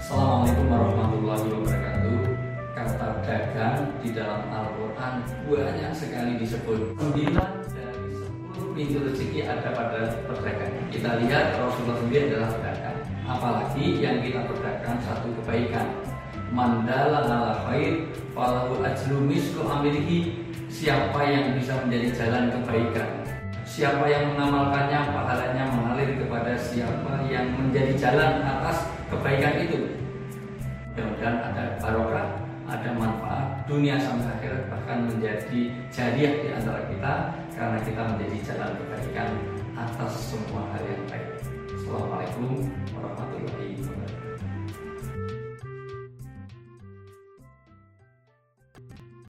Assalamualaikum warahmatullahi wabarakatuh. Kata dagang di dalam Al-Quran banyak sekali disebut. 9 dari 10 pintu rezeki ada pada perdagangan. Kita lihat Rasulullah sendiri adalah pedagang. Apalagi yang kita perdagang satu kebaikan. Mandala ala khair falahu ajru mislu amilihi. Siapa yang bisa menjadi jalan kebaikan, siapa yang mengamalkannya, pahalanya mengalir kepada siapa yang menjadi jalan atas kebaikan itu. Mudah-mudahan ada barokah, ada manfaat dunia sampai akhirat, bahkan menjadi jariah di antara kita karena kita menjadi jalan kebaikan atas semua hal yang baik. Assalamualaikum warahmatullahi wabarakatuh.